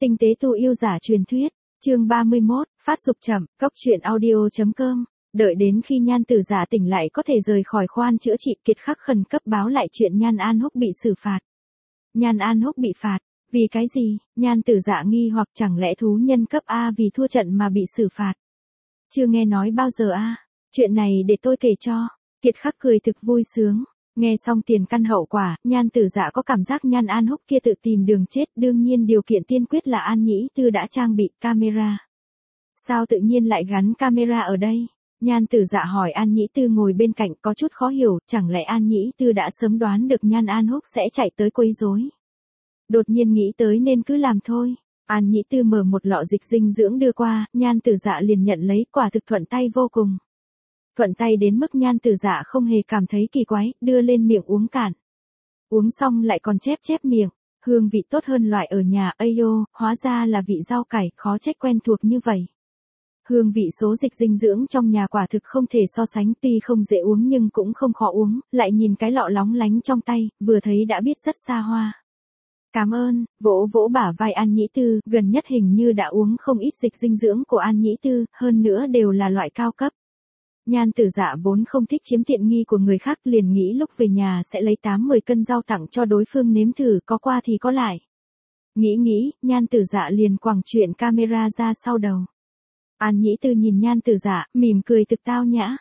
Tinh tế tu yêu giả truyền thuyết, chương 31, phát dục chậm, cốc truyện audio.com. Đợi đến khi Nhan Tử Dạ tỉnh lại có thể rời khỏi khoan chữa trị, Kiệt Khắc khẩn cấp báo lại chuyện Nhan An Húc bị xử phạt. Nhan An Húc bị phạt, vì cái gì? Nhan Tử Dạ nghi hoặc chẳng lẽ thú nhân cấp A vì thua trận mà bị xử phạt. Chưa nghe nói bao giờ a, chuyện này để tôi kể cho. Kiệt Khắc cười thực vui sướng. Nghe xong tiền căn hậu quả, Nhan Tử Dạ có cảm giác Nhan An Húc kia tự tìm đường chết, đương nhiên điều kiện tiên quyết là An Nhĩ Tư đã trang bị camera. Sao tự nhiên lại gắn camera ở đây? Nhan Tử Dạ hỏi An Nhĩ Tư ngồi bên cạnh có chút khó hiểu, chẳng lẽ An Nhĩ Tư đã sớm đoán được Nhan An Húc sẽ chạy tới quấy rối. Đột nhiên nghĩ tới nên cứ làm thôi. An Nhĩ Tư mở một lọ dịch dinh dưỡng đưa qua, Nhan Tử Dạ liền nhận lấy, quả thực thuận tay vô cùng. Thuận tay đến mức Nhan Tử Dạ không hề cảm thấy kỳ quái, đưa lên miệng uống cạn. Uống xong lại còn chép chép miệng, hương vị tốt hơn loại ở nhà, ayo, hóa ra là vị rau cải, khó trách quen thuộc như vậy. Hương vị số dịch dinh dưỡng trong nhà quả thực không thể so sánh, tuy không dễ uống nhưng cũng không khó uống, lại nhìn cái lọ lóng lánh trong tay, vừa thấy đã biết rất xa hoa. Cảm ơn, vỗ vỗ bả vai An Nhĩ Tư, gần nhất hình như đã uống không ít dịch dinh dưỡng của An Nhĩ Tư, hơn nữa đều là loại cao cấp. Nhan Tử Dạ vốn không thích chiếm tiện nghi của người khác, liền nghĩ lúc về nhà sẽ lấy 8-10 cân rau tặng cho đối phương nếm thử, có qua thì có lại. Nghĩ, Nhan Tử Dạ liền quẳng chuyện camera ra sau đầu. An Nhĩ Tư nhìn Nhan Tử Dạ, mỉm cười thực tao nhã.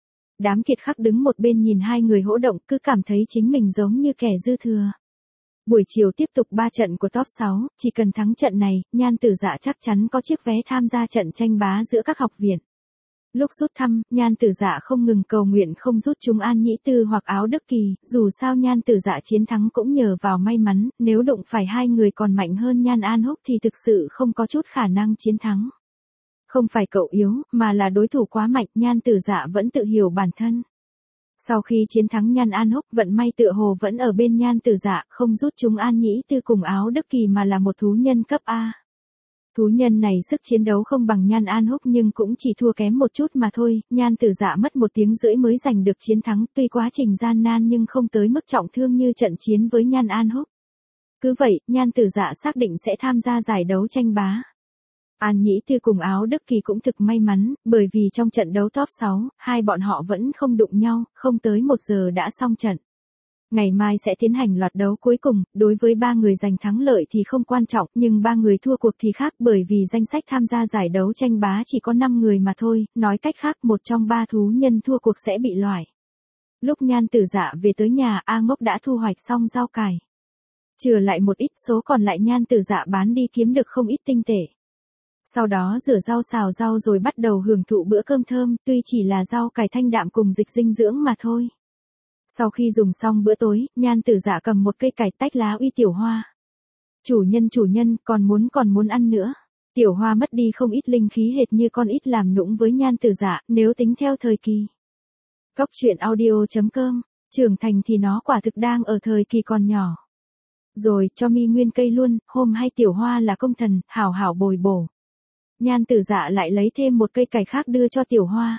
Đám Kiệt Khắc đứng một bên nhìn hai người hỗ động, cứ cảm thấy chính mình giống như kẻ dư thừa. Buổi chiều tiếp tục 3 trận của top 6, chỉ cần thắng trận này, Nhan Tử Dạ chắc chắn có chiếc vé tham gia trận tranh bá giữa các học viện. Lúc rút thăm, Nhan Tử Dạ không ngừng cầu nguyện không rút chúng An Nhĩ Tư hoặc Áo Đức Kỳ, dù sao Nhan Tử Dạ chiến thắng cũng nhờ vào may mắn, nếu đụng phải hai người còn mạnh hơn Nhan An Húc thì thực sự không có chút khả năng chiến thắng. Không phải cậu yếu, mà là đối thủ quá mạnh, Nhan Tử Dạ vẫn tự hiểu bản thân. Sau khi chiến thắng Nhan An Húc, vận may tựa hồ vẫn ở bên Nhan Tử Dạ, không rút chúng An Nhĩ Tư cùng Áo Đức Kỳ mà là một thú nhân cấp A. Thú nhân này sức chiến đấu không bằng Nhan An Húc nhưng cũng chỉ thua kém một chút mà thôi, Nhan Tử Dạ mất 1 tiếng rưỡi mới giành được chiến thắng, tuy quá trình gian nan nhưng không tới mức trọng thương như trận chiến với Nhan An Húc. Cứ vậy, Nhan Tử Dạ xác định sẽ tham gia giải đấu tranh bá. An Nhĩ Tư cùng Áo Đức Kỳ cũng thực may mắn, bởi vì trong trận đấu top 6, hai bọn họ vẫn không đụng nhau, không tới 1 giờ đã xong trận. Ngày mai sẽ tiến hành loạt đấu cuối cùng, đối với 3 người giành thắng lợi thì không quan trọng, nhưng 3 người thua cuộc thì khác, bởi vì danh sách tham gia giải đấu tranh bá chỉ có 5 người mà thôi, nói cách khác một trong 3 thú nhân thua cuộc sẽ bị loại. Lúc Nhan Tử Dạ về tới nhà, A Ngốc đã thu hoạch xong rau cải. Trừ lại một ít, số còn lại Nhan Tử Dạ bán đi kiếm được không ít tinh tệ. Sau đó rửa rau xào rau rồi bắt đầu hưởng thụ bữa cơm thơm, tuy chỉ là rau cải thanh đạm cùng dịch dinh dưỡng mà thôi. Sau khi dùng xong bữa tối, Nhan Tử Dạ cầm một cây cải tách lá uy Tiểu Hoa. Chủ nhân, còn muốn ăn nữa. Tiểu Hoa mất đi không ít linh khí hệt như con ít làm nũng với Nhan Tử Dạ, nếu tính theo thời kỳ. Cốc truyện audio.com, trưởng thành thì nó quả thực đang ở thời kỳ còn nhỏ. Rồi, cho mi nguyên cây luôn, hôm hay Tiểu Hoa là công thần, hảo hảo bồi bổ. Nhan Tử Dạ lại lấy thêm một cây cải khác đưa cho Tiểu Hoa.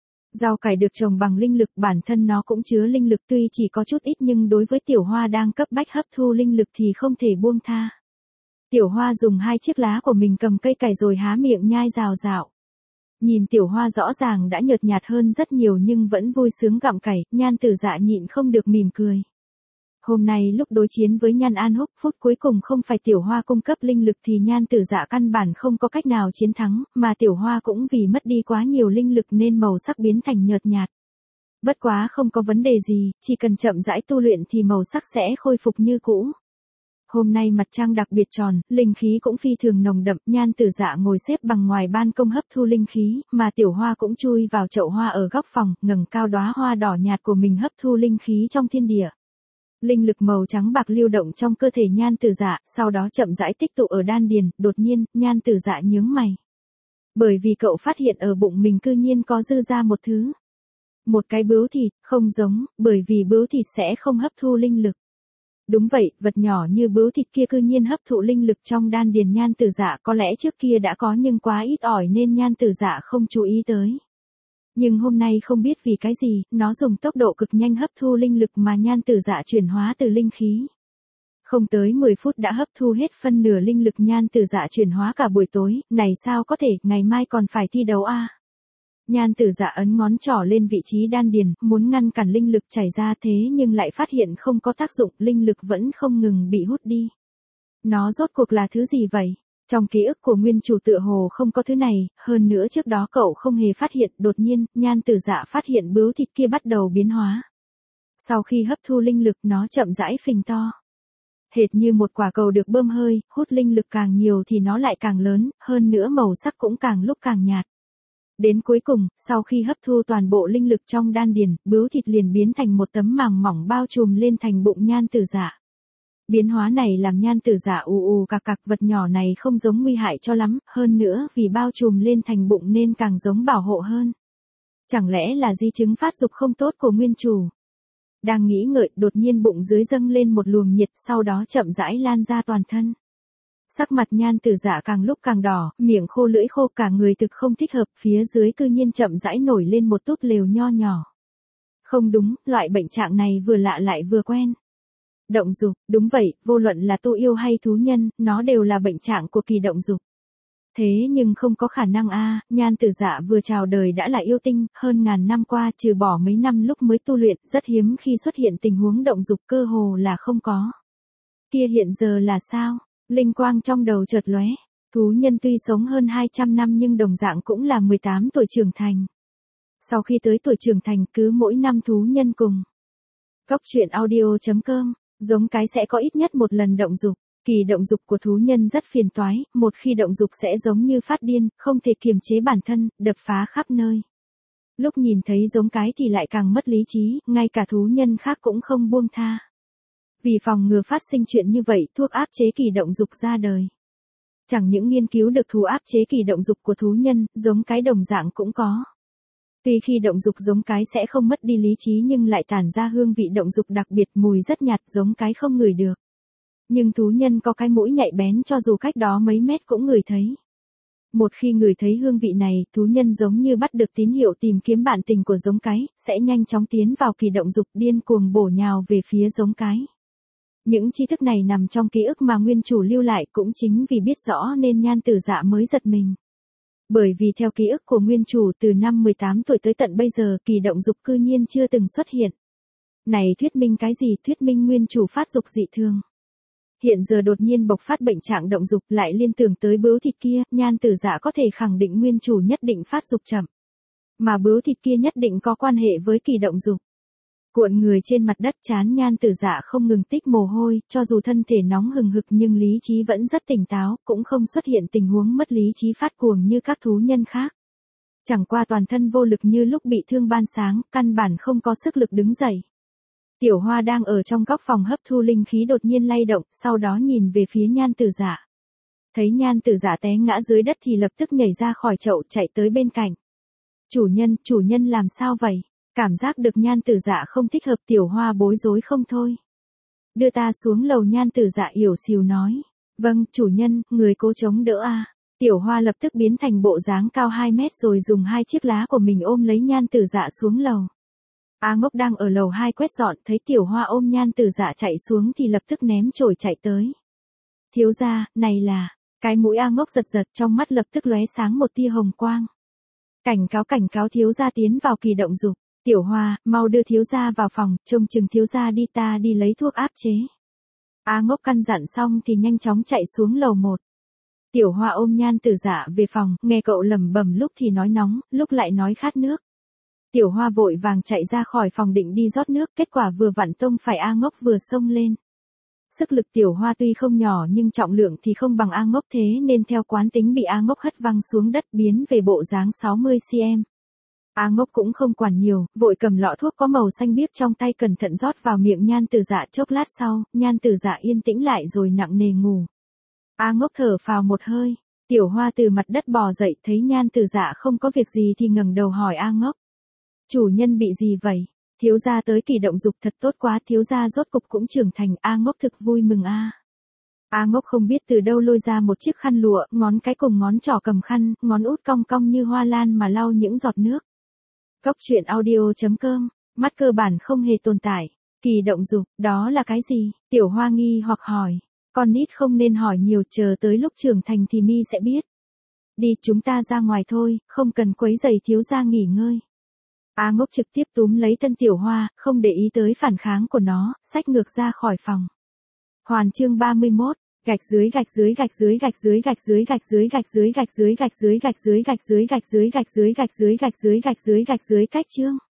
Rau cải được trồng bằng linh lực, bản thân nó cũng chứa linh lực, tuy chỉ có chút ít nhưng đối với Tiểu Hoa đang cấp bách hấp thu linh lực thì không thể buông tha. Tiểu Hoa dùng 2 chiếc lá của mình cầm cây cải rồi há miệng nhai rào rạo. Nhìn Tiểu Hoa rõ ràng đã nhợt nhạt hơn rất nhiều nhưng vẫn vui sướng gặm cải, Nhan Tử Dạ nhịn không được mỉm cười. Hôm nay lúc đối chiến với Nhan An Húc, phút cuối cùng không phải Tiểu Hoa cung cấp linh lực thì Nhan Tử Dạ căn bản không có cách nào chiến thắng, mà Tiểu Hoa cũng vì mất đi quá nhiều linh lực nên màu sắc biến thành nhợt nhạt. Bất quá không có vấn đề gì, chỉ cần chậm rãi tu luyện thì màu sắc sẽ khôi phục như cũ. Hôm nay mặt trăng đặc biệt tròn, linh khí cũng phi thường nồng đậm, Nhan Tử Dạ ngồi xếp bằng ngoài ban công hấp thu linh khí, mà Tiểu Hoa cũng chui vào chậu hoa ở góc phòng, ngẩng cao đóa hoa đỏ nhạt của mình hấp thu linh khí trong thiên địa. Linh lực màu trắng bạc lưu động trong cơ thể Nhan Tử Dạ, sau đó chậm rãi tích tụ ở đan điền, đột nhiên, Nhan Tử Dạ nhướng mày. Bởi vì cậu phát hiện ở bụng mình cư nhiên có dư ra một thứ. Một cái bướu thịt, không giống, bởi vì bướu thịt sẽ không hấp thu linh lực. Đúng vậy, vật nhỏ như bướu thịt kia cư nhiên hấp thụ linh lực trong đan điền Nhan Tử Dạ, có lẽ trước kia đã có nhưng quá ít ỏi nên Nhan Tử Dạ không chú ý tới. Nhưng hôm nay không biết vì cái gì, nó dùng tốc độ cực nhanh hấp thu linh lực mà Nhan Tử Dạ chuyển hóa từ linh khí. Không tới 10 phút đã hấp thu hết phân nửa linh lực Nhan Tử Dạ chuyển hóa cả buổi tối, này sao có thể, ngày mai còn phải thi đấu à? Nhan Tử Dạ ấn ngón trỏ lên vị trí đan điền, muốn ngăn cản linh lực chảy ra thế nhưng lại phát hiện không có tác dụng, linh lực vẫn không ngừng bị hút đi. Nó rốt cuộc là thứ gì vậy? Trong ký ức của nguyên chủ tựa hồ không có thứ này, hơn nữa trước đó cậu không hề phát hiện, đột nhiên, Nhan Tử Dạ phát hiện bướu thịt kia bắt đầu biến hóa. Sau khi hấp thu linh lực nó chậm rãi phình to. Hệt như một quả cầu được bơm hơi, hút linh lực càng nhiều thì nó lại càng lớn, hơn nữa màu sắc cũng càng lúc càng nhạt. Đến cuối cùng, sau khi hấp thu toàn bộ linh lực trong đan điền, bướu thịt liền biến thành một tấm màng mỏng bao trùm lên thành bụng Nhan Tử Dạ. Biến hóa này làm Nhan Tử Dạ ù ù cạc cạc, vật nhỏ này không giống nguy hại cho lắm, hơn nữa vì bao trùm lên thành bụng nên càng giống bảo hộ hơn. Chẳng lẽ là di chứng phát dục không tốt của nguyên chủ? Đang nghĩ ngợi, đột nhiên bụng dưới dâng lên một luồng nhiệt, sau đó chậm rãi lan ra toàn thân. Sắc mặt Nhan Tử Dạ càng lúc càng đỏ, miệng khô lưỡi khô, cả người thực không thích hợp, phía dưới cư nhiên chậm rãi nổi lên một túp lều nho nhỏ. Không đúng, loại bệnh trạng này vừa lạ lại vừa quen. Động dục, đúng vậy, vô luận là tu yêu hay thú nhân, nó đều là bệnh trạng của kỳ động dục. Thế nhưng không có khả năng a, Nhan Tử Dạ vừa chào đời đã là yêu tinh, hơn ngàn năm qua trừ bỏ mấy năm lúc mới tu luyện, rất hiếm khi xuất hiện tình huống động dục, cơ hồ là không có. Kia hiện giờ là sao? Linh quang trong đầu chợt lóe. Thú nhân tuy sống hơn 200 năm nhưng đồng dạng cũng là 18 tuổi trưởng thành. Sau khi tới tuổi trưởng thành cứ mỗi năm thú nhân cùng. Cốc truyện audio.com, giống cái sẽ có ít nhất một lần động dục. Kỳ động dục của thú nhân rất phiền toái, một khi động dục sẽ giống như phát điên, không thể kiềm chế bản thân, đập phá khắp nơi. Lúc nhìn thấy giống cái thì lại càng mất lý trí, ngay cả thú nhân khác cũng không buông tha. Vì phòng ngừa phát sinh chuyện như vậy, thuốc áp chế kỳ động dục ra đời. Chẳng những nghiên cứu được thuốc áp chế kỳ động dục của thú nhân, giống cái đồng dạng cũng có. Tuy khi động dục giống cái sẽ không mất đi lý trí nhưng lại tản ra hương vị động dục đặc biệt, mùi rất nhạt, giống cái không ngửi được. Nhưng thú nhân có cái mũi nhạy bén, cho dù cách đó mấy mét cũng ngửi thấy. Một khi ngửi thấy hương vị này, thú nhân giống như bắt được tín hiệu tìm kiếm bạn tình của giống cái, sẽ nhanh chóng tiến vào kỳ động dục, điên cuồng bổ nhào về phía giống cái. Những tri thức này nằm trong ký ức mà nguyên chủ lưu lại, cũng chính vì biết rõ nên Nhan Tử Dạ mới giật mình. Bởi vì theo ký ức của nguyên chủ từ năm 18 tuổi tới tận bây giờ kỳ động dục cư nhiên chưa từng xuất hiện. Này thuyết minh cái gì? Thuyết minh nguyên chủ phát dục dị thường. Hiện giờ đột nhiên bộc phát bệnh trạng động dục, lại liên tưởng tới bướu thịt kia, Nhan Tử Dạ có thể khẳng định nguyên chủ nhất định phát dục chậm. Mà bướu thịt kia nhất định có quan hệ với kỳ động dục. Cuộn người trên mặt đất, chán Nhan Tử Dạ không ngừng tích mồ hôi, cho dù thân thể nóng hừng hực nhưng lý trí vẫn rất tỉnh táo, cũng không xuất hiện tình huống mất lý trí phát cuồng như các thú nhân khác. Chẳng qua toàn thân vô lực như lúc bị thương ban sáng, căn bản không có sức lực đứng dậy. Tiểu Hoa đang ở trong góc phòng hấp thu linh khí đột nhiên lay động, sau đó nhìn về phía Nhan Tử Dạ. Thấy Nhan Tử Dạ té ngã dưới đất thì lập tức nhảy ra khỏi chậu chạy tới bên cạnh. Chủ nhân làm sao vậy? Cảm giác được Nhan Tử Dạ không thích hợp, Tiểu Hoa bối rối không thôi. Đưa ta xuống lầu, Nhan Tử Dạ yểu xìu nói. Vâng, chủ nhân, người cố chống đỡ a. Tiểu Hoa lập tức biến thành bộ dáng cao 2 mét rồi dùng 2 chiếc lá của mình ôm lấy Nhan Tử Dạ xuống lầu. A Ngốc đang ở lầu 2 quét dọn, thấy Tiểu Hoa ôm Nhan Tử Dạ chạy xuống thì lập tức ném chổi chạy tới. Thiếu gia, này là, cái mũi A Ngốc giật giật, trong mắt lập tức lóe sáng một tia hồng quang. Cảnh cáo thiếu gia tiến vào kỳ động dục. Tiểu Hoa, mau đưa thiếu gia vào phòng, trông chừng thiếu gia đi, ta đi lấy thuốc áp chế. A Ngốc căn dặn xong thì nhanh chóng chạy xuống lầu 1. Tiểu Hoa ôm Nhan Tử Dạ về phòng, nghe cậu lẩm bẩm lúc thì nói nóng, lúc lại nói khát nước. Tiểu Hoa vội vàng chạy ra khỏi phòng định đi rót nước, kết quả vừa vặn tông phải A Ngốc vừa xông lên. Sức lực Tiểu Hoa tuy không nhỏ nhưng trọng lượng thì không bằng A Ngốc, thế nên theo quán tính bị A Ngốc hất văng xuống đất, biến về bộ dáng 60cm. A Ngốc cũng không quản nhiều, vội cầm lọ thuốc có màu xanh biếc trong tay cẩn thận rót vào miệng Nhan Tử Dạ. Chốc lát sau, Nhan Tử Dạ yên tĩnh lại rồi nặng nề ngủ. A Ngốc thở phào một hơi. Tiểu Hoa từ mặt đất bò dậy, thấy Nhan Tử Dạ không có việc gì thì ngẩng đầu hỏi A Ngốc. Chủ nhân bị gì vậy? Thiếu gia tới kỳ động dục thật tốt quá, thiếu gia rốt cục cũng trưởng thành. A Ngốc thực vui mừng a. A Ngốc không biết từ đâu lôi ra một chiếc khăn lụa, ngón cái cùng ngón trỏ cầm khăn, ngón út cong cong như hoa lan mà lau những giọt nước. Cốc truyện audio.com, mắt cơ bản không hề tồn tại. Kỳ động dục, đó là cái gì? Tiểu Hoa nghi hoặc hỏi. Con nít không nên hỏi nhiều, chờ tới lúc trưởng thành thì mi sẽ biết. Đi, chúng ta ra ngoài thôi, không cần quấy rầy thiếu gia nghỉ ngơi. A Ngốc trực tiếp túm lấy Tân Tiểu Hoa, không để ý tới phản kháng của nó, xách ngược ra khỏi phòng. Hoàn chương 31, gạch dưới gạch dưới gạch dưới gạch dưới gạch dưới gạch dưới gạch dưới gạch dưới gạch dưới gạch dưới gạch dưới gạch dưới gạch dưới gạch dưới gạch dưới gạch dưới gạch dưới cách chương.